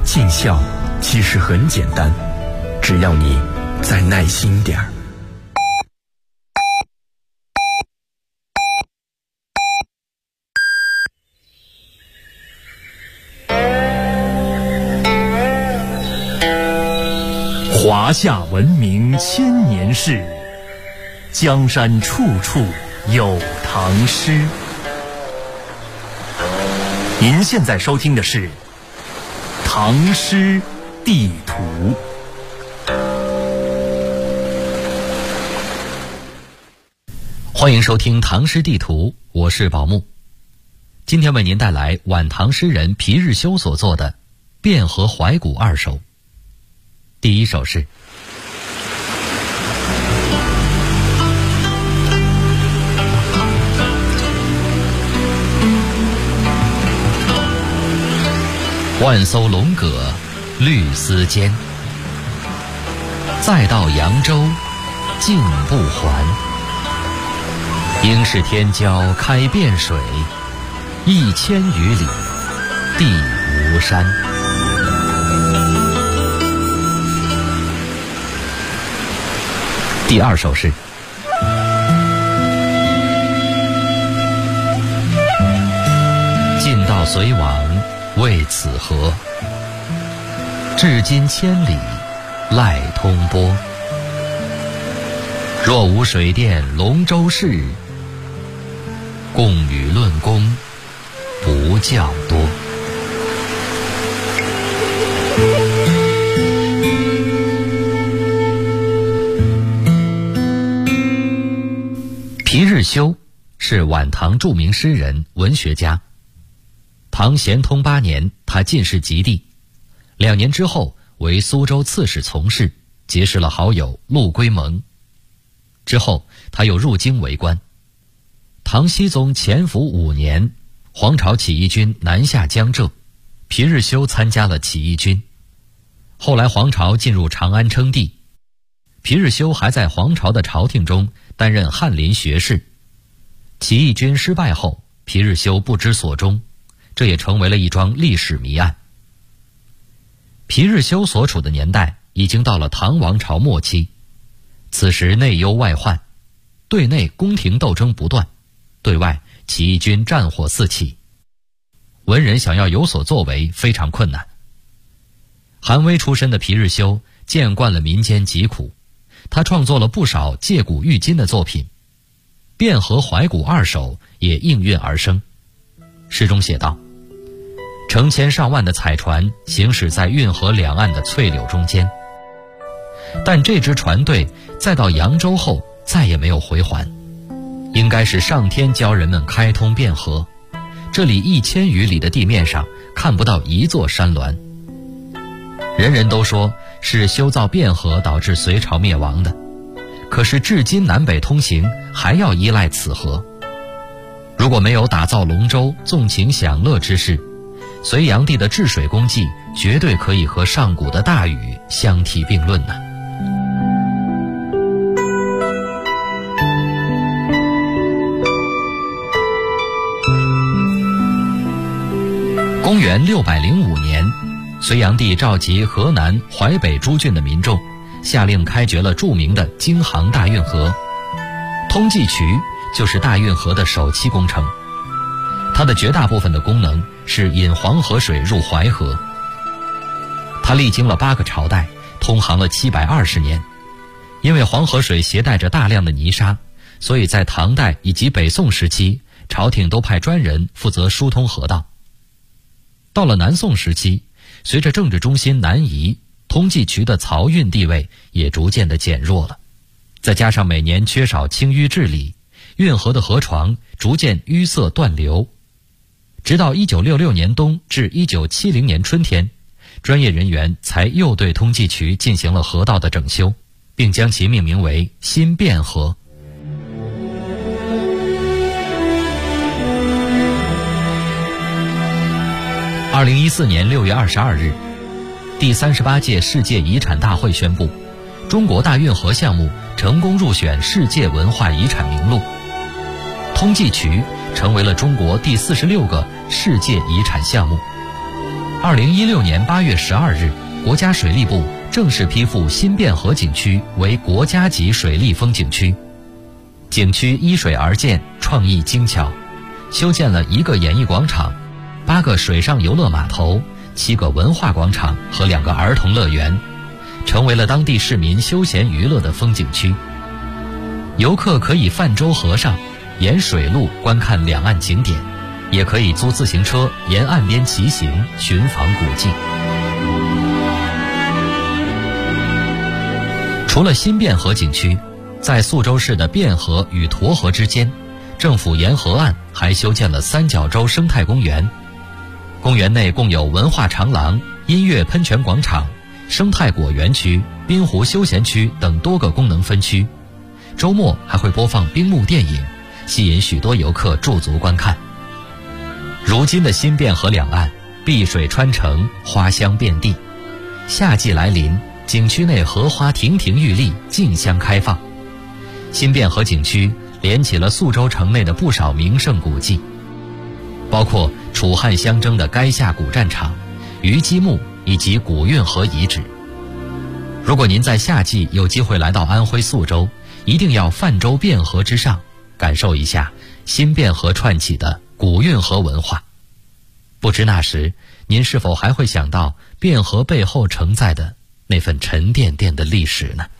尽孝其实很简单，只要你再耐心点儿。 华夏文明千年事，江山处处有唐诗。您现在收听的是《唐诗地图》。 欢迎收听《唐诗地图》，我是宝木。今天为您带来晚唐诗人皮日休所作的《汴河怀古二首》。第一首是万艘龙葛绿丝间，再到扬州尽不还。应是天骄开汴水，1000余里地无山。第二首是尽道隋往为此河，至今千里赖通波。若无水电龙舟事，共与论功不较多。皮日休是晚唐著名诗人、文学家。唐咸通8年，他进士及第，2年之后为苏州刺史从事，结识了好友陆龟蒙。之后他又入京为官。唐僖宗乾伏5年，黄巢起义军南下江浙，皮日休参加了起义军。后来黄巢进入长安称帝，皮日休还在黄巢的朝廷中担任翰林学士。起义军失败后，皮日休不知所终，这也成为了一桩历史谜案。皮日休所处的年代已经到了唐王朝末期，此时内忧外患，对内宫廷斗争不断，对外起义军战火四起，文人想要有所作为非常困难。寒微出身的皮日休见惯了民间疾苦，他创作了不少借古喻今的作品，《汴河怀古二首》也应运而生。诗中写道：成千上万的彩船行驶在运河两岸的翠柳中间，但这支船队再到扬州后再也没有回还，应该是上天教人们开通汴河，这里1000余里的地面上看不到一座山峦。人人都说是修造汴河导致隋朝灭亡的，可是至今南北通行还要依赖此河。如果没有打造龙舟纵情享乐之事，隋炀帝的治水功绩绝对可以和上古的大禹相提并论呢。公元605年，隋炀帝召集河南、淮北诸郡的民众，下令开掘了著名的京杭大运河。通济渠就是大运河的首期工程，它的绝大部分的功能是引黄河水入淮河。它历经了8个朝代，通航了720年。因为黄河水携带着大量的泥沙，所以在唐代以及北宋时期，朝廷都派专人负责疏通河道。到了南宋时期，随着政治中心南移，通济渠的漕运地位也逐渐的减弱了。再加上每年缺少清淤治理，运河的河床逐渐淤塞断流。直到1966年冬至1970年春天，专业人员才又对通济渠进行了河道的整修，并将其命名为新汴河。2014年6月22日，第38届世界遗产大会宣布，中国大运河项目成功入选世界文化遗产名录，通济渠成为了中国第46个世界遗产项目。 2016年8月12日，国家水利部正式批复新汴河景区为国家级水利风景区。景区依水而建，创意精巧，修建了1个演艺广场、8个水上游乐码头、7个文化广场和2个儿童乐园，成为了当地市民休闲娱乐的风景区。游客可以泛舟河上，沿水路观看两岸景点，也可以租自行车沿岸边骑行，寻访古迹。除了新汴河景区，在宿州市的汴河与沱河之间，政府沿河岸还修建了三角洲生态公园。公园内共有文化长廊、音乐喷泉广场、生态果园区、滨湖休闲区等多个功能分区。周末还会播放冰幕电影，吸引许多游客驻足观看。如今的新汴河两岸碧水穿城，花香遍地。夏季来临，景区内荷花亭亭玉立，竞相开放。新汴河景区连起了宿州城内的不少名胜古迹，包括楚汉相争的垓下古战场、虞姬墓以及古运河遗址。如果您在夏季有机会来到安徽宿州，一定要泛舟汴河之上，感受一下新汴河串起的古运河文化。不知那时您是否还会想到汴河背后承载的那份沉甸甸的历史呢？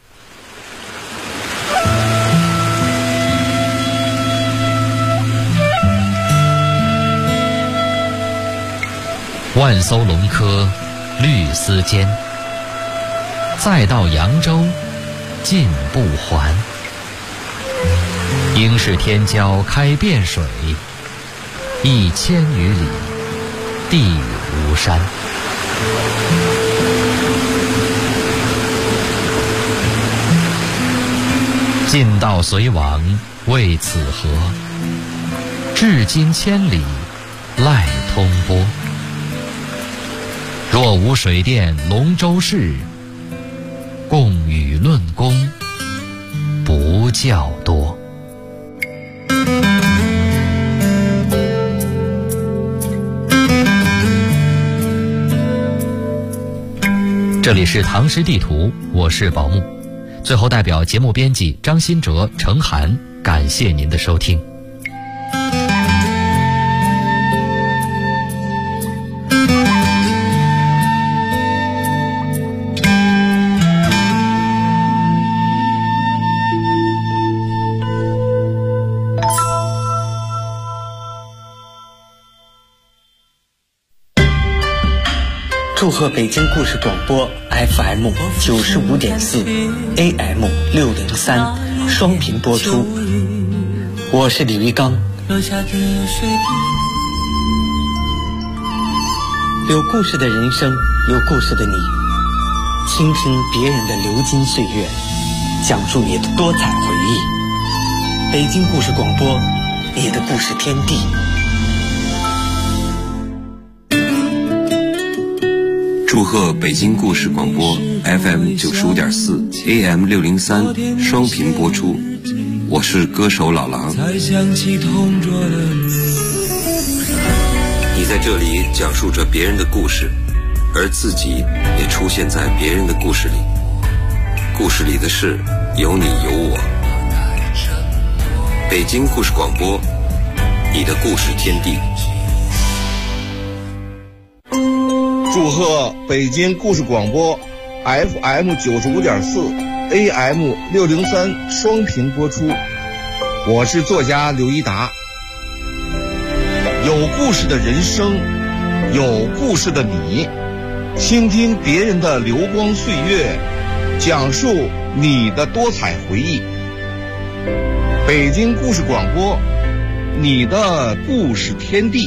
万艘龙科绿丝间，再到扬州尽不还。应是天骄开汴水，1000余里地无山。晋道隋王为此河，至今千里赖通波。若无水电龙舟事，共与论功不较多。这里是唐诗地图，我是宝木。最后代表节目编辑张新哲、程涵，感谢您的收听。 祝贺北京故事广播 FM 95.4 AM 603双频播出，我是李玉刚。有故事的人生，有故事的你，倾听别人的流金岁月，讲述你的多彩回忆。北京故事广播，你的故事天地。 祝贺北京故事广播 FM 95.4 AM 603双频播出，我是歌手老狼。你在这里讲述着别人的故事，而自己也出现在别人的故事里，故事里的事有你有我。北京故事广播，你的故事天地。 祝贺北京故事广播 FM 95.4 AM 603双频播出，我是作家刘一达。有故事的人生，有故事的你，倾听别人的流光岁月，讲述你的多彩回忆。北京故事广播，你的故事天地。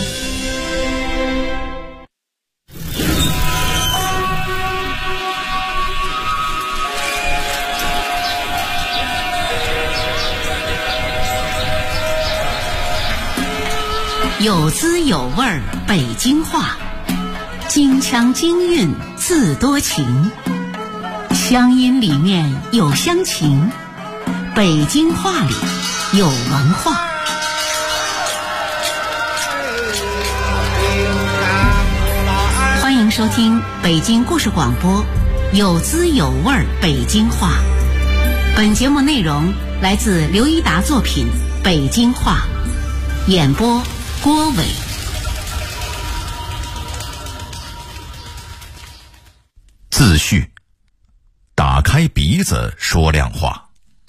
有滋有味儿北京话，京腔京韵字多情，乡音里面有乡情，北京话里有文化。 收听北京故事广播，有滋有味北京话。本节目内容来自刘一达作品《北京话》，演播郭伟。 自序：打开鼻子说亮话。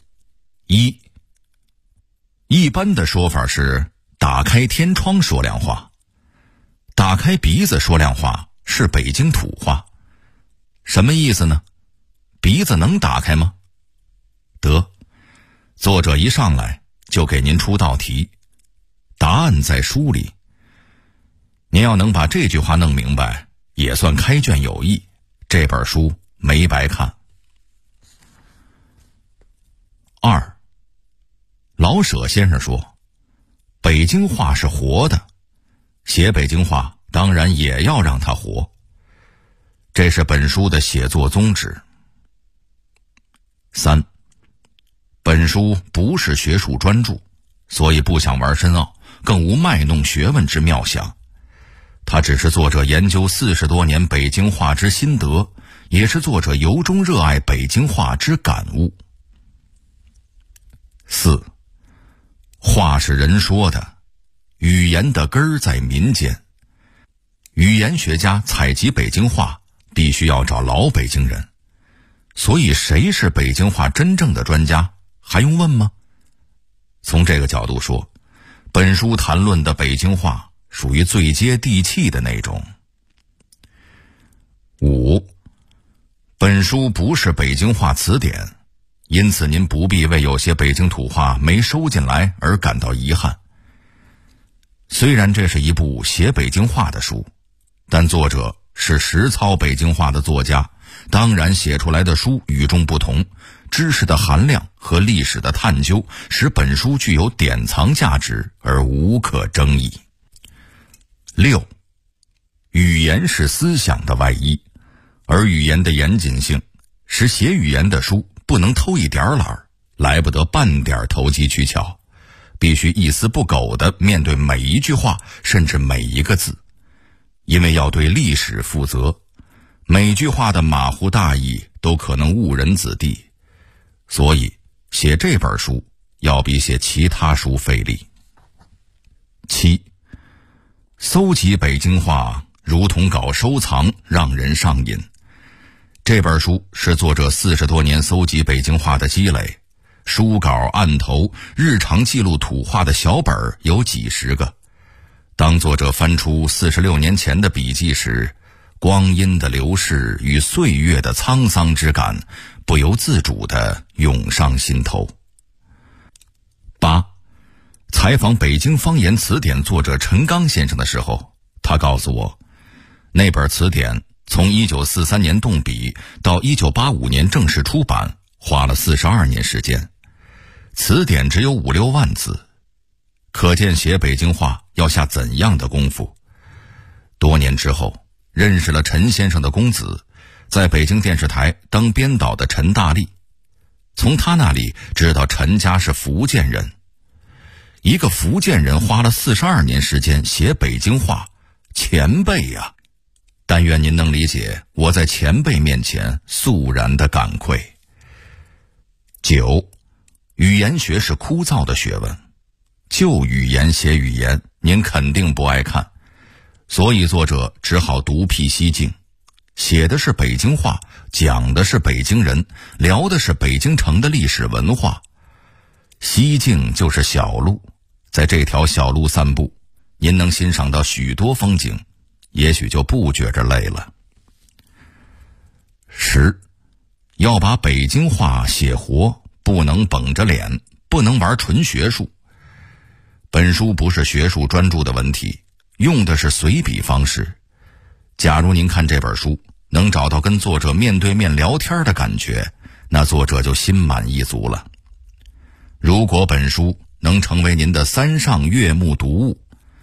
一般的说法是打开天窗说亮话。打开鼻子说亮话是北京土话，什么意思呢？鼻子能打开吗？得，作者一上来就给您出道题，答案在书里。您要能把这句话弄明白，也算开卷有益，这本书没白看。2，老舍先生说，北京话是活的，写北京话当然也要让它活，这是本书的写作宗旨。3，本书不是学术专著，所以不想玩深奥，更无卖弄学问之妙想。它只是作者研究40多年北京话之心得，也是作者由衷热爱北京话之感悟。4，话是人说的，语言的根儿在民间。语言学家采集北京话，必须要找老北京人。所以谁是北京话真正的专家，还用问吗？从这个角度说，本书谈论的北京话属于最接地气的那种。5，本书不是北京话词典，因此您不必为有些北京土话没收进来而感到遗憾。虽然这是一部写北京话的书，但作者是实操北京话的作家，当然写出来的书与众不同，知识的含量和历史的探究使本书具有典藏价值而无可争议。6，语言是思想的外衣，而语言的严谨性使写语言的书不能偷一点懒，来不得半点投机取巧，必须一丝不苟地面对每一句话，甚至每一个字，因为要对历史负责，每句话的马虎大意都可能误人子弟，所以写这本书要比写其他书费力。7，搜集北京话如同搞收藏，让人上瘾。这本书是作者40多年搜集北京话的积累，书稿、案头、日常记录土话的小本有几十个。当作者翻出46年前的笔记时，光阴的流逝与岁月的沧桑之感不由自主地涌上心头。8，采访北京方言词典作者陈刚先生的时候，他告诉我，那本词典从1943年动笔到1985年正式出版，花了42年时间。词典只有5-6万字，可见写北京话要下怎样的功夫。多年之后，认识了陈先生的公子，在北京电视台当编导的陈大力，从他那里知道陈家是福建人。一个福建人花了42年时间写北京话，前辈呀！但愿您能理解我在前辈面前肃然的感愧。9，语言学是枯燥的学问，就语言写语言，您肯定不爱看，所以作者只好独辟蹊径，写的是北京话，讲的是北京人，聊的是北京城的历史文化。西径就是小路，在这条小路散步，您能欣赏到许多风景，也许就不觉着累了。10，要把北京话写活，不能绷着脸，不能玩纯学术。本书不是学术专著的文体，用的是随笔方式。假如您看这本书能找到跟作者面对面聊天的感觉，那作者就心满意足了。如果本书能成为您的3上悦目读物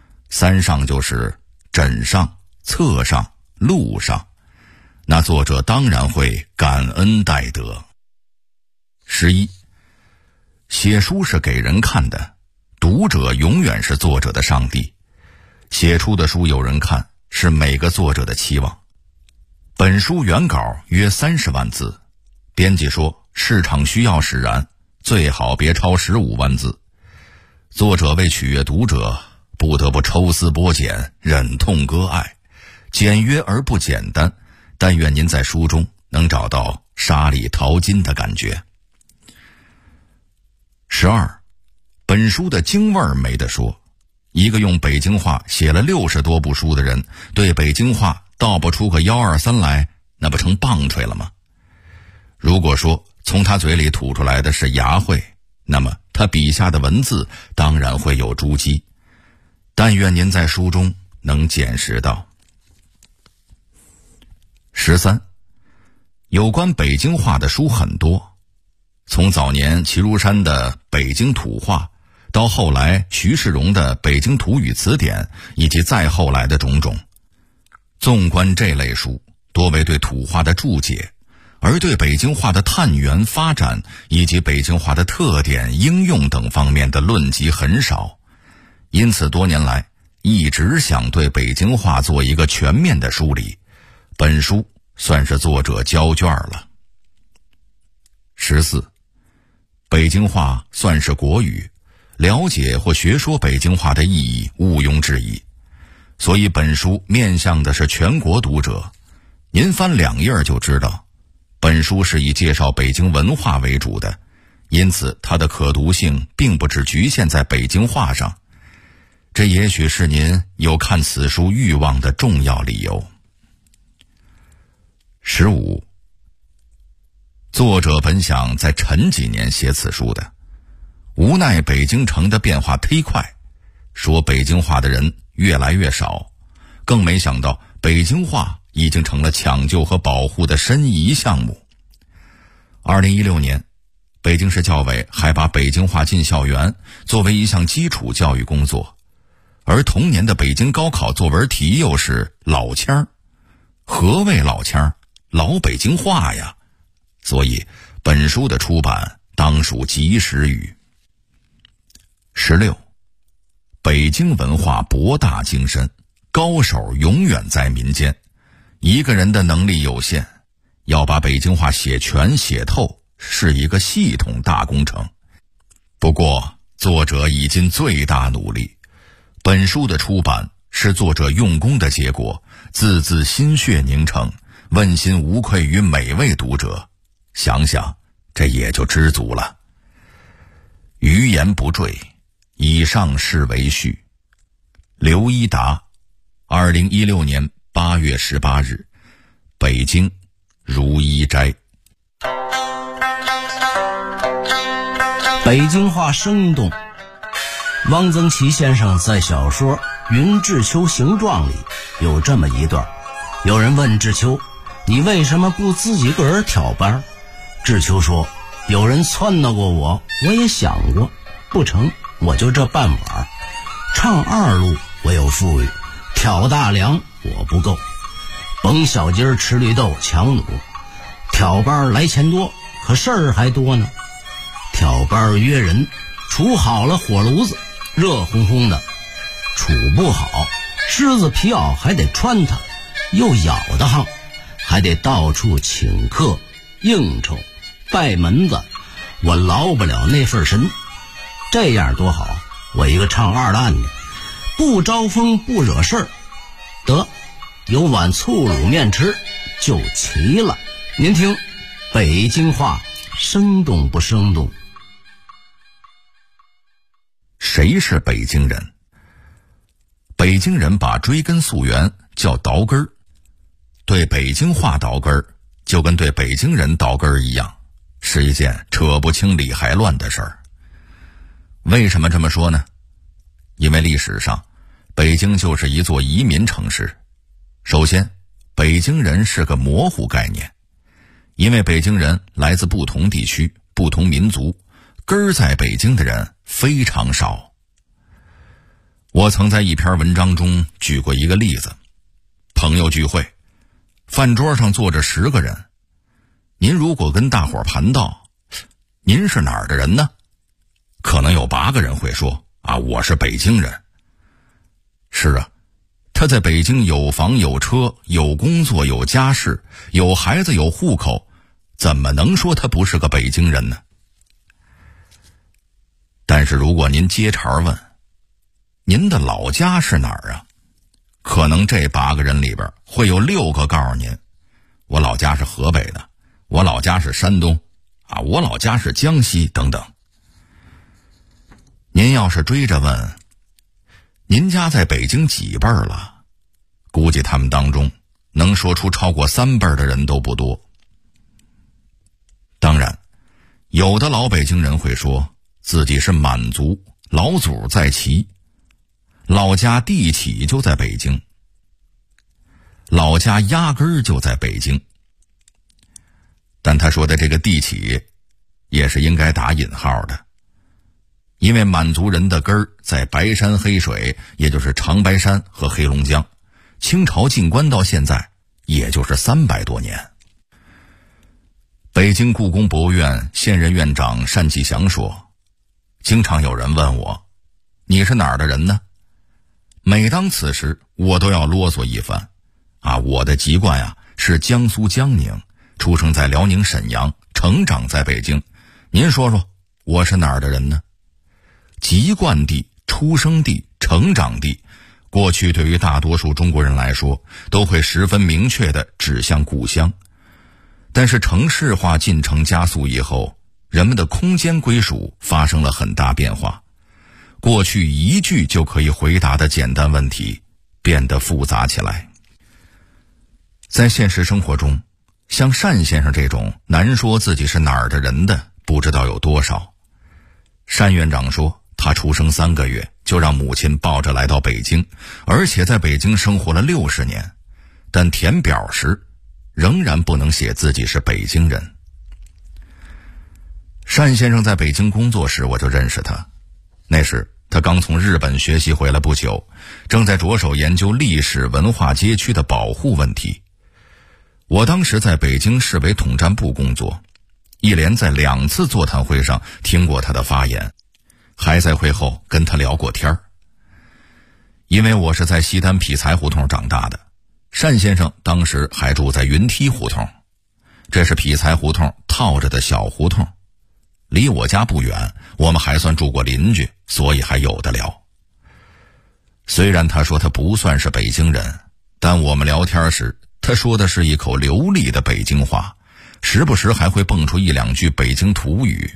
，3上就是枕上、侧上、路上，那作者当然会感恩戴德。11，写书是给人看的，读者永远是作者的上帝。写出的书有人看，是每个作者的期望。 本书原稿约30万字，编辑说市场需要使然，最好别超15万字。作者为取悦读者，不得不抽丝剥茧，忍痛割爱，简约而不简单，但愿您在书中能找到沙里淘金的感觉。12，本书的京味儿没得说。一个用北京话写了60多部书的人，对北京话道不出个123来，那不成棒槌了吗？如果说从他嘴里吐出来的是牙慧，那么他笔下的文字当然会有珠玑。但愿您在书中能见识到。13，有关北京话的书很多，从早年齐如山的《北京土话》，到后来徐世荣的《北京土语词典》，以及再后来的种种。纵观这类书，多为对土话的注解，而对北京话的探源发展以及北京话的特点应用等方面的论及很少，因此多年来一直想对北京话做一个全面的梳理，本书算是作者交卷了。14，北京话算是国语，了解或学说北京话的意义毋庸置疑，所以本书面向的是全国读者。您翻2页就知道，本书是以介绍北京文化为主的，因此它的可读性并不只局限在北京话上，这也许是您有看此书欲望的重要理由。15，作者本想在晨几年写此书的，无奈北京城的变化忒快，说北京话的人越来越少，更没想到北京话已经成了抢救和保护的申遗项目。2016年，北京市教委还把北京话进校园作为一项基础教育工作，而同年的北京高考作文题又是老腔儿。何谓老腔儿？老北京话呀。所以本书的出版当属及时雨。16，北京文化博大精深，高手永远在民间，一个人的能力有限，要把北京话写全写透是一个系统大工程。不过作者已尽最大努力，本书的出版是作者用功的结果，字字心血凝成，问心无愧于每位读者，想想这也就知足了。余言不赘，以上是为序。刘一达，2016年8月18日，北京如一斋。 北京话生动。汪曾祺先生在小说《云志秋形状》里有这么一段，有人问志秋，你为什么不自己个儿挑班？志秋说，有人撺掇过我，我也想过，不成，我就这半碗。唱二路我有富裕，挑大梁我不够，甭小鸡儿吃绿豆强弩，挑班来钱多，可事儿还多呢。挑班约人，处好了火炉子，热烘烘的；处不好，狮子皮袄还得穿它，又咬得慌，还得到处请客应酬拜门子，我劳不了那份神。这样多好，我一个唱二烂的，不招风不惹事儿，得有碗醋卤面吃就齐了。您听北京话生动不生动？ 谁是北京人？北京人把追根溯源叫倒根儿，对北京话倒根儿就跟对北京人倒根儿一样，是一件扯不清理还乱的事儿。为什么这么说呢？因为历史上北京就是一座移民城市。首先，北京人是个模糊概念，因为北京人来自不同地区不同民族，根儿在北京的人非常少。我曾在一篇文章中举过一个例子，朋友聚会，饭桌上坐着10个人，您如果跟大伙儿盘道，您是哪儿的人呢？可能有8个人会说，我是北京人。是啊， 他在北京有房有车有工作有家室有孩子有户口，怎么能说他不是个北京人呢？但是如果您接茬问您的老家是哪儿啊，可能这8个人里边会有6个告诉您我老家是河北的，我老家是山东啊，我老家是江西等等。您要是追着问您家在北京几辈儿了，估计他们当中能说出超过3辈儿的人都不多。当然有的老北京人会说自己是满族，老祖在齐，老家地起就在北京，老家压根儿就在北京。但他说的这个地起也是应该打引号的，因为满族人的根儿在白山黑水，也就是长白山和黑龙江，清朝进关到现在也就是300多年。北京故宫博物院现任院长单霁翔说，经常有人问我你是哪儿的人呢？每当此时我都要啰嗦一番啊，我的籍贯呀是江苏江宁，出生在辽宁沈阳，成长在北京。您说说我是哪儿的人呢？籍贯地、出生地、成长地，过去对于大多数中国人来说都会十分明确地指向故乡。但是城市化进程加速以后，人们的空间归属发生了很大变化，过去一句就可以回答的简单问题变得复杂起来。在现实生活中，像单先生这种难说自己是哪儿的人的不知道有多少。单院长说他出生3个月就让母亲抱着来到北京，而且在北京生活了60年，但填表时仍然不能写自己是北京人。单先生在北京工作时我就认识他，那时他刚从日本学习回来不久，正在着手研究历史文化街区的保护问题。我当时在北京市委统战部工作，一连在2次座谈会上听过他的发言，还在会后跟他聊过天儿。因为我是在西单匹才胡同长大的，单先生当时还住在云梯胡同，这是匹才胡同套着的小胡同，离我家不远，我们还算住过邻居，所以还有的聊。虽然他说他不算是北京人，但我们聊天时他说的是一口流利的北京话，时不时还会蹦出1-2句北京土语。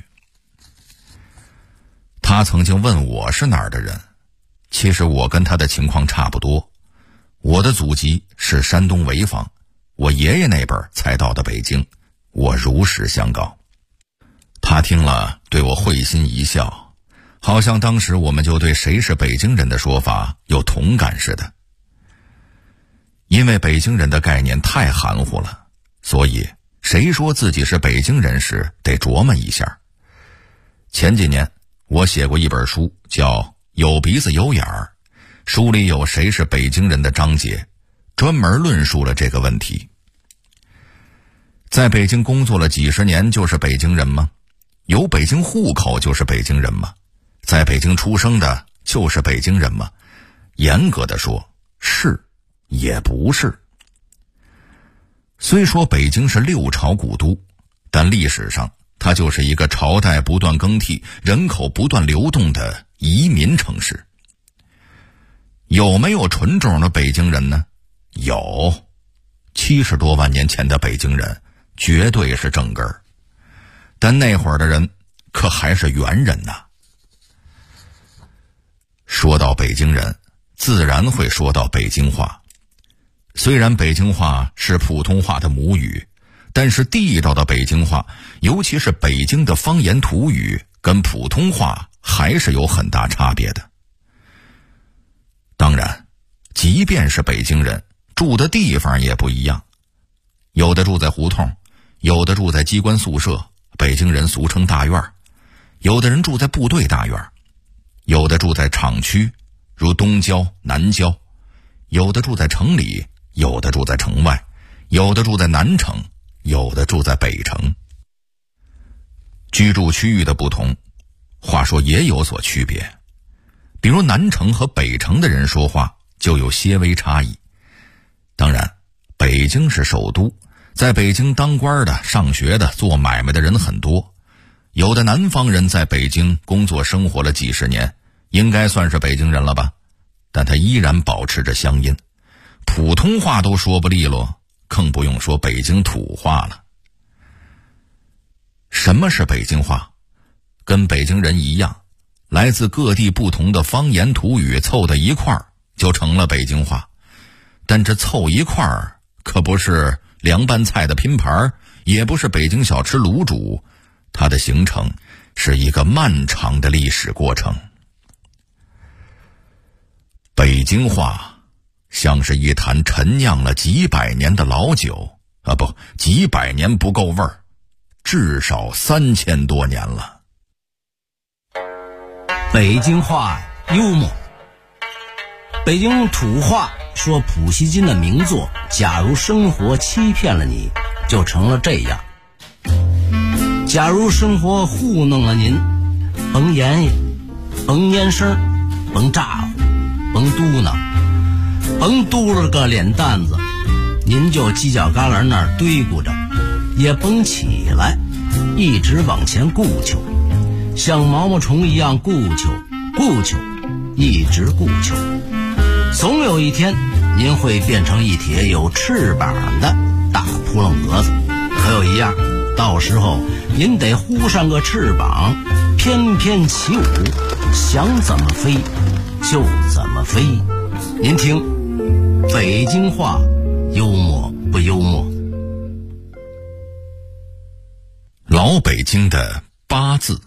他曾经问我是哪儿的人，其实我跟他的情况差不多，我的祖籍是山东潍坊，我爷爷那辈儿才到的北京，我如实相告。他听了对我会心一笑，好像当时我们就对谁是北京人的说法有同感似的。因为北京人的概念太含糊了，所以谁说自己是北京人时得琢磨一下。前几年我写过一本书叫《有鼻子有眼儿》，书里有谁是北京人的章节，专门论述了这个问题。在北京工作了几十年就是北京人吗？有北京户口就是北京人吗？在北京出生的就是北京人吗？严格的说，是也不是。虽说北京是6朝古都，但历史上它就是一个朝代不断更替、人口不断流动的移民城市。有没有纯种的北京人呢？有，70多万年前的北京人绝对是正根儿，但那会儿的人可还是猿人呐。说到北京人，自然会说到北京话。虽然北京话是普通话的母语，但是地道的北京话，尤其是北京的方言土语，跟普通话还是有很大差别的。当然，即便是北京人，住的地方也不一样，有的住在胡同，有的住在机关宿舍，北京人俗称大院，有的人住在部队大院，有的住在厂区，如东郊、南郊，有的住在城里，有的住在城外，有的住在南城，有的住在北城。居住区域的不同，话说也有所区别。比如南城和北城的人说话就就有些微差异。当然，北京是首都，在北京当官的、上学的、做买卖的人很多，有的南方人在北京工作生活了几十年，应该算是北京人了吧，但他依然保持着乡音，普通话都说不利落，更不用说北京土话了。什么是北京话？跟北京人一样，来自各地不同的方言土语凑到一块儿就成了北京话。但这凑一块儿可不是凉拌菜的拼盘，也不是北京小吃卤煮，它的形成是一个漫长的历史过程。北京话像是一坛陈酿了几百年的老酒啊，不，几百年不够味儿，至少3000多年了。 北京话幽默。北京土话说普希金的名作《假如生活欺骗了你》就成了这样。假如生活糊弄了您，甭言语，甭言声，甭咋呼，甭嘟囔，甭嘟了个脸蛋子，您就犄角旮旯那儿堆咕着，也甭起来，一直往前顾求，像毛毛虫一样顾求，一直顾求。总有一天您会变成一帖有翅膀的大扑棱蛾子，可有一样，到时候您得呼上个翅膀，翩翩起舞，想怎么飞就怎么飞。您听，北京话幽默不幽默？ 老北京的八字。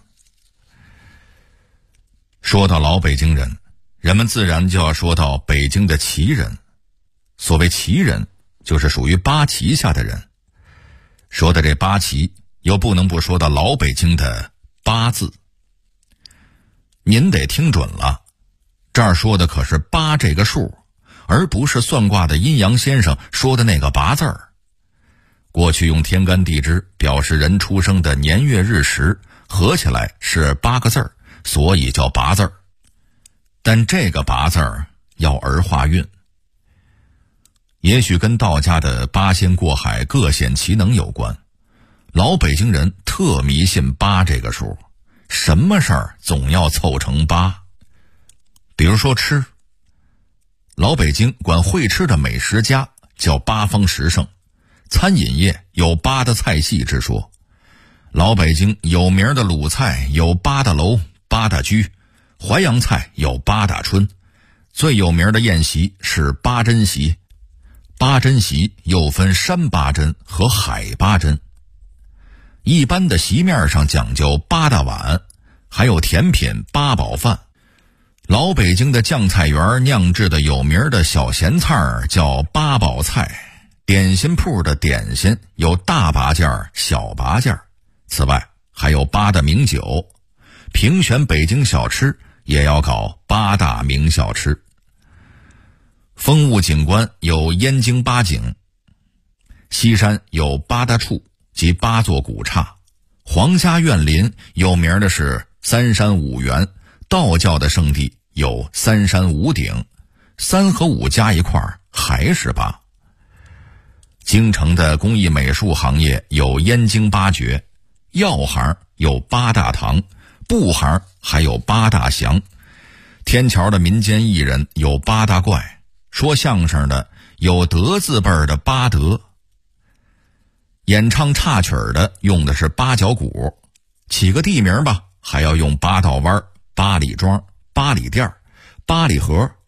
说到老北京人，人们自然就要说到北京的旗人。所谓旗人，就是属于八旗下的人。说的这八旗，又不能不说到老北京的八字。您得听准了，这儿说的可是八这个数，而不是算卦的阴阳先生说的那个八字儿。过去用天干地支表示人出生的年月日时，合起来是8个字儿，所以叫八字儿。但这个八字儿要儿化韵，也许跟道家的八仙过海各显其能有关。老北京人特迷信八这个数，什么事儿总要凑成8。比如说吃，老北京管会吃的美食家叫八方十胜，餐饮业有8的菜系之说。老北京有名的鲁菜有8大楼、8大居，淮扬菜有8大春，最有名的宴席是8珍席。8珍席又分山8珍和海8珍。一般的席面上讲究8大碗，还有甜品8宝饭。老北京的酱菜园酿制的有名的小咸菜叫8宝菜，点心铺的点心有大八件、小八件。此外还有8大名酒，评选北京小吃也要搞8大名小吃。风物景观有燕京8景，西山有8大处及8座古刹，皇家苑林有名的是3山5园，道教的圣地有3山5顶，3和5加一块还是8。京城的工艺美术行业有燕京8绝，药行有8大堂，布行还有8大祥，天桥的民间艺人有8大怪，说相声的有德字辈的8德，演唱插曲的用的是8角鼓，起个地名吧，还要用8道湾、8里庄、8里店、8里河